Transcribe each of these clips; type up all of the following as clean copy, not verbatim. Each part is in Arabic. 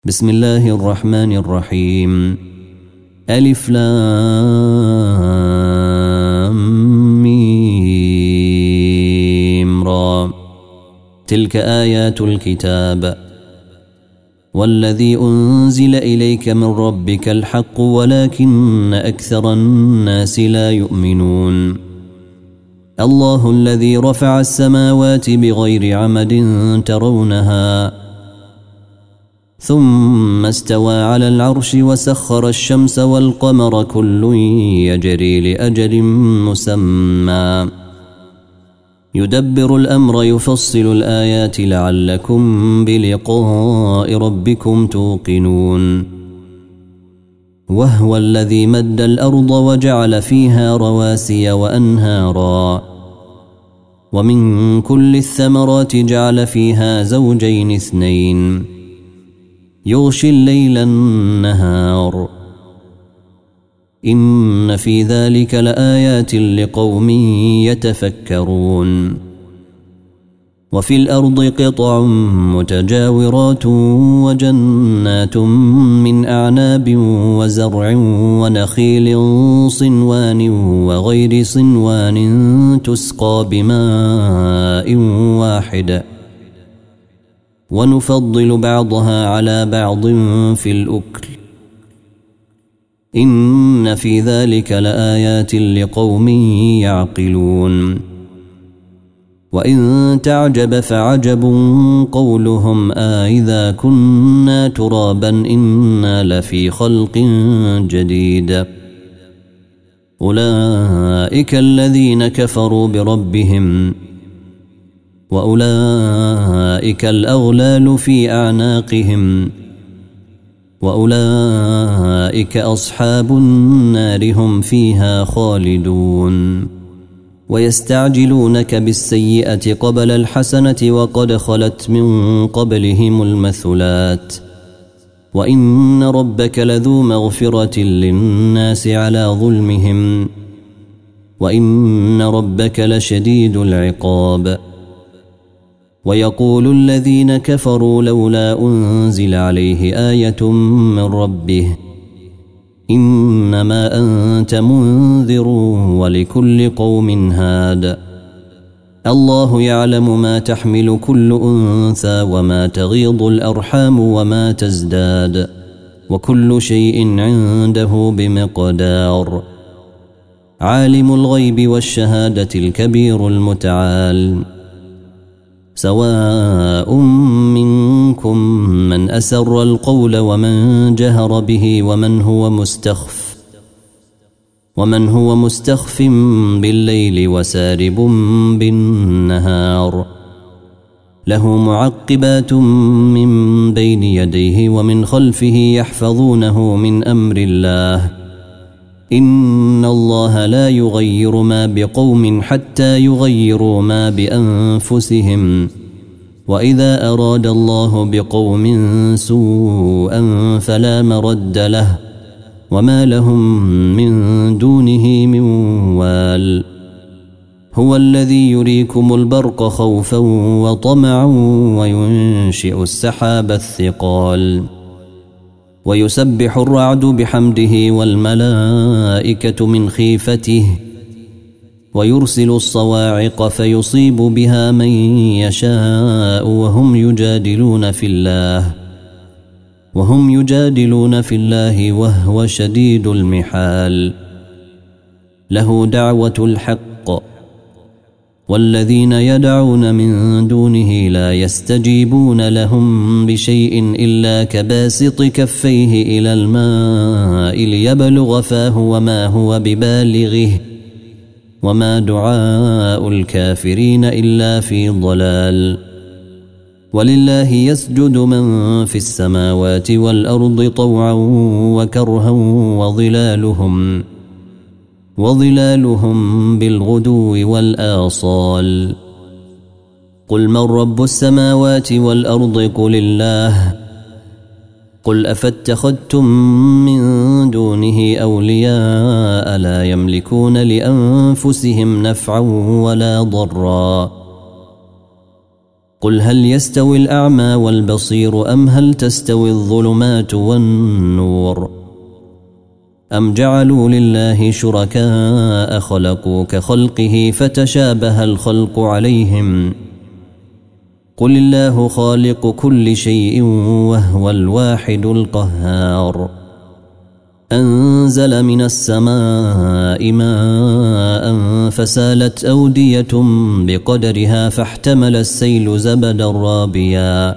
بسم الله الرحمن الرحيم. ألف لام ميم را. تلك آيات الكتاب والذي أنزل إليك من ربك الحق ولكن أكثر الناس لا يؤمنون. الله الذي رفع السماوات بغير عمد ترونها ثم استوى على العرش وسخر الشمس والقمر كل يجري لأجل مسمى يدبر الأمر يفصل الآيات لعلكم بلقاء ربكم توقنون. وهو الذي مد الأرض وجعل فيها رواسي وأنهارا ومن كل الثمرات جعل فيها زوجين اثنين يغشي الليل النهار إن في ذلك لآيات لقوم يتفكرون. وفي الأرض قطع متجاورات وجنات من أعناب وزرع ونخيل صنوان وغير صنوان تسقى بماء واحد ونفضل بعضها على بعض في الأكل إن في ذلك لآيات لقوم يعقلون. وإن تعجب فعجب قولهم أإذا كنا ترابا إنا لفي خلق جديد. أولئك الذين كفروا بربهم وأولئك الأغلال في أعناقهم وأولئك أصحاب النار هم فيها خالدون. ويستعجلونك بالسيئة قبل الحسنة وقد خلت من قبلهم المثلات وإن ربك لذو مغفرة للناس على ظلمهم وإن ربك لشديد العقاب. ويقول الذين كفروا لولا أنزل عليه آية من ربه إنما أنت منذر ولكل قوم هاد. الله يعلم ما تحمل كل أنثى وما تغيض الأرحام وما تزداد وكل شيء عنده بمقدار. عالم الغيب والشهادة الكبير المتعال. سواء منكم من أسر القول ومن جهر به ومن هو مستخف بالليل وسارب بالنهار. له معقبات من بين يديه ومن خلفه يحفظونه من أمر الله. إن الله لا يغير ما بقوم حتى يغيروا ما بأنفسهم وإذا أراد الله بقوم سوءا فلا مرد له وما لهم من دونه من وال. هو الذي يريكم البرق خوفا وطمعا وينشئ السحاب الثقال ويسبح الرعد بحمده والملائكة من خيفته ويرسل الصواعق فيصيب بها من يشاء وهم يجادلون في الله وهو شديد المحال. له دعوة الحق والذين يدعون من دونه لا يستجيبون لهم بشيء إلا كباسط كفيه إلى الماء ليبلغ فاه وما هو ببالغه وما دعاء الكافرين إلا في ضلال. ولله يسجد من في السماوات والأرض طوعا وكرها وظلالهم بالغدو والآصال. قل من رب السماوات والأرض قل الله. قل أفاتخذتم من دونه أولياء لا يملكون لأنفسهم نفعا ولا ضرا قل هل يستوي الأعمى والبصير أم هل تستوي الظلمات والنور أم جعلوا لله شركاء خلقوا كخلقه فتشابه الخلق عليهم قل الله خالق كل شيء وهو الواحد القهار أنزل من السماء ماء فسالت أودية بقدرها فاحتمل السيل زبدا رابيا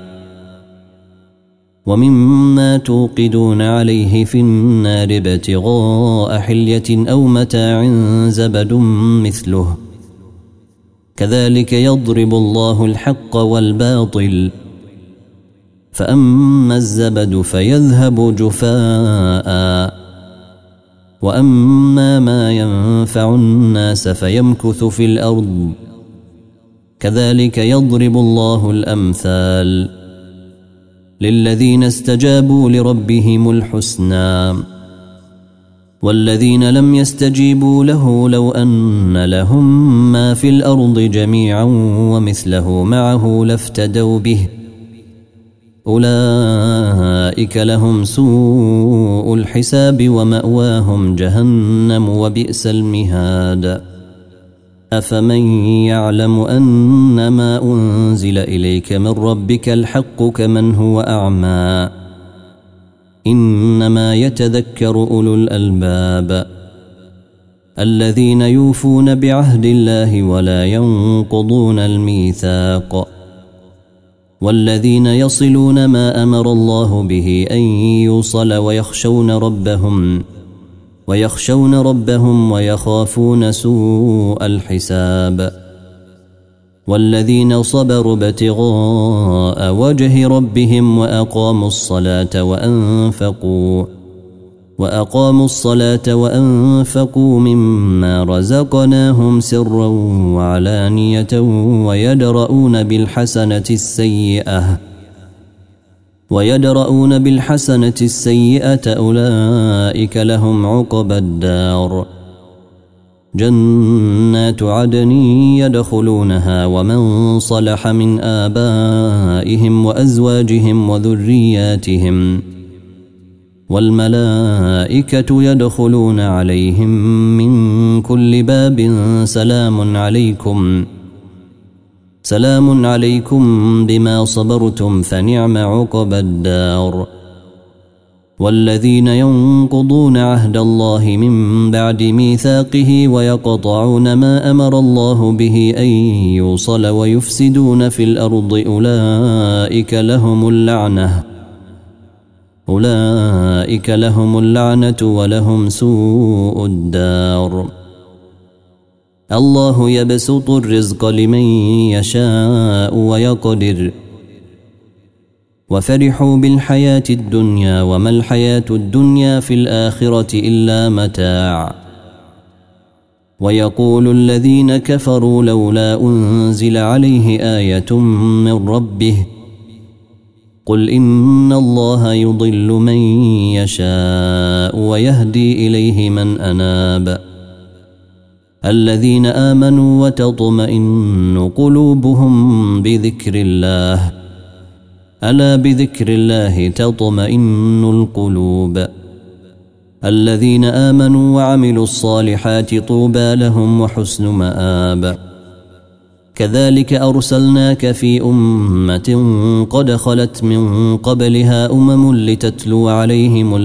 ومما توقدون عليه في النار ابتغاء حلية أو متاع زبد مثله كذلك يضرب الله الحق والباطل فأما الزبد فيذهب جفاء وأما ما ينفع الناس فيمكث في الأرض كذلك يضرب الله الأمثال للذين استجابوا لربهم الحسنى والذين لم يستجيبوا له لو أن لهم ما في الأرض جميعا ومثله معه لافتدوا به أولئك لهم سوء الحساب ومأواهم جهنم وبئس المهاد أفمن يعلم أن ما أنزل إليك من ربك الحق كمن هو أعمى إنما يتذكر أولو الألباب الذين يوفون بعهد الله ولا ينقضون الميثاق والذين يصلون ما أمر الله به أن يوصل ويخشون ربهم ويخافون سوء الحساب والذين صبروا ابتغاء وجه ربهم وأقاموا الصلاة وأنفقوا مما رزقناهم سرا وعلانية ويدرؤون بالحسنة السيئة أولئك لهم عقبى الدار جنات عدن يدخلونها ومن صلح من آبائهم وأزواجهم وذرياتهم والملائكة يدخلون عليهم من كل باب سلام عليكم بما صبرتم فنعم عقبى الدار والذين ينقضون عهد الله من بعد ميثاقه ويقطعون ما أمر الله به أن يوصل ويفسدون في الأرض أولئك لهم اللعنة ولهم سوء الدار الله يبسط الرزق لمن يشاء ويقدر وفرحوا بالحياة الدنيا وما الحياة الدنيا في الآخرة إلا متاع ويقول الذين كفروا لولا أنزل عليه آية من ربه قل إن الله يضل من يشاء ويهدي إليه من أناب الذين آمنوا وتطمئن قلوبهم بذكر الله ألا بذكر الله تطمئن القلوب الذين آمنوا وعملوا الصالحات طوبى لهم وحسن مآب كذلك أرسلناك في أمة قد خلت من قبلها لتتلو عليهم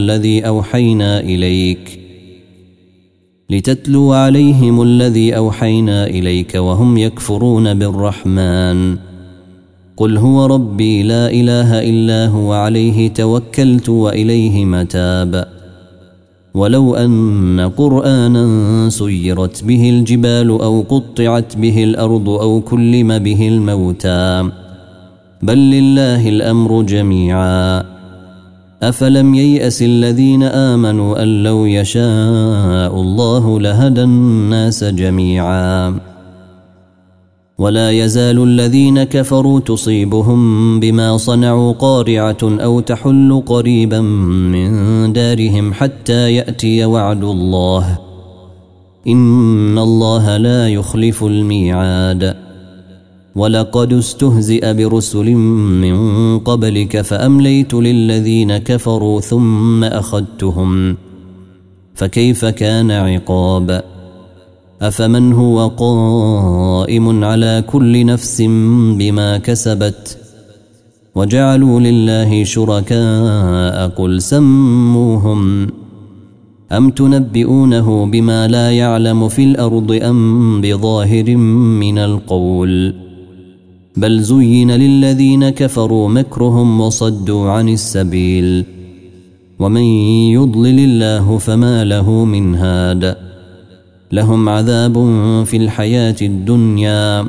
الذي أوحينا إليك وهم يكفرون بالرحمن قل هو ربي لا إله إلا هو عليه توكلت وإليه متاب ولو أن قرآنا سيرت به الجبال أو قطعت به الأرض أو كلم به الموتى بل لله الأمر جميعا أفلم ييأس الذين آمنوا أن لو يشاء الله لهدى الناس جميعا ولا يزال الذين كفروا تصيبهم بما صنعوا قارعة أو تحل قريبا من دارهم حتى يأتي وعد الله إن الله لا يخلف الميعاد ولقد استهزئ برسل من قبلك فأمليت للذين كفروا ثم أخذتهم فكيف كان عقاب أفمن هو قائم على كل نفس بما كسبت وجعلوا لله شركاء قل سموهم أم تنبئونه بما لا يعلم في الأرض أم بظاهر من القول بل زين للذين كفروا مكرهم وصدوا عن السبيل ومن يضلل الله فما له من هاد لهم عذاب في الحياة الدنيا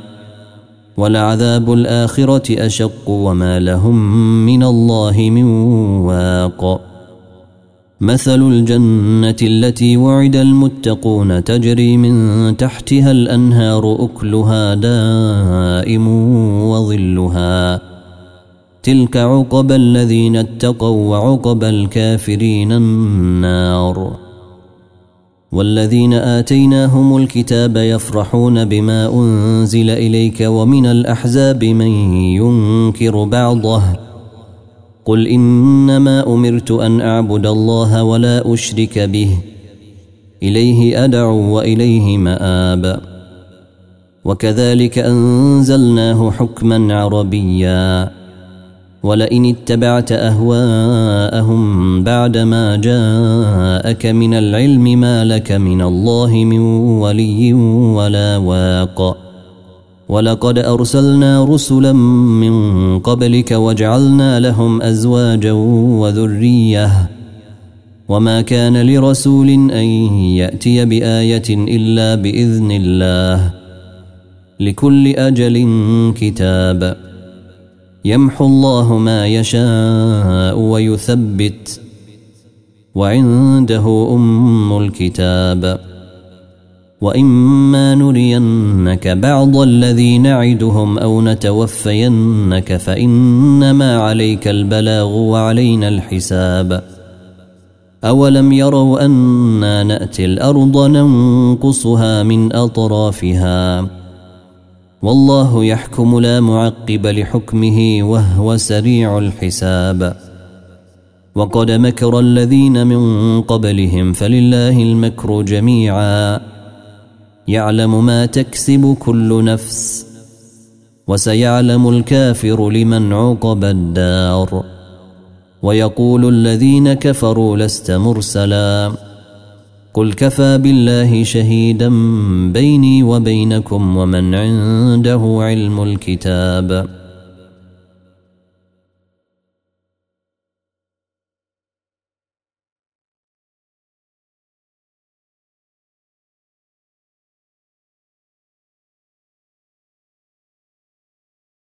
ولعذاب الآخرة أشق وما لهم من الله من واق مثل الجنة التي وعد المتقون تجري من تحتها الأنهار أكلها دائم وظلها تلك عقبى الذين اتقوا وعقبى الكافرين النار والذين آتيناهم الكتاب يفرحون بما أنزل إليك ومن الأحزاب من ينكر بعضه قل إنما أمرت أن أعبد الله ولا أشرك به إليه أدعو وإليه مآب وكذلك أنزلناه حكما عربيا ولئن اتبعت أهواءهم بعدما جاءك من العلم ما لك من الله من ولي ولا واق ولقد أرسلنا رسلا من قبلك وجعلنا لهم أزواجا وذرية وما كان لرسول أن يأتي بآية إلا بإذن الله لكل أجل كتاب يمحو الله ما يشاء ويثبت وعنده أم الكتاب وإما نرينك بعض الذي نعدهم أو نتوفينك فإنما عليك البلاغ وعلينا الحساب أولم يروا أنا نأتي الأرض ننقصها من أطرافها والله يحكم لا معقب لحكمه وهو سريع الحساب وقد مكر الذين من قبلهم فلله المكر جميعا يعلم ما تكسب كل نفس وسيعلم الكافر لمن عقب الدار ويقول الذين كفروا لست مرسلا قل كفى بالله شهيدا بيني وبينكم ومن عنده علم الكتاب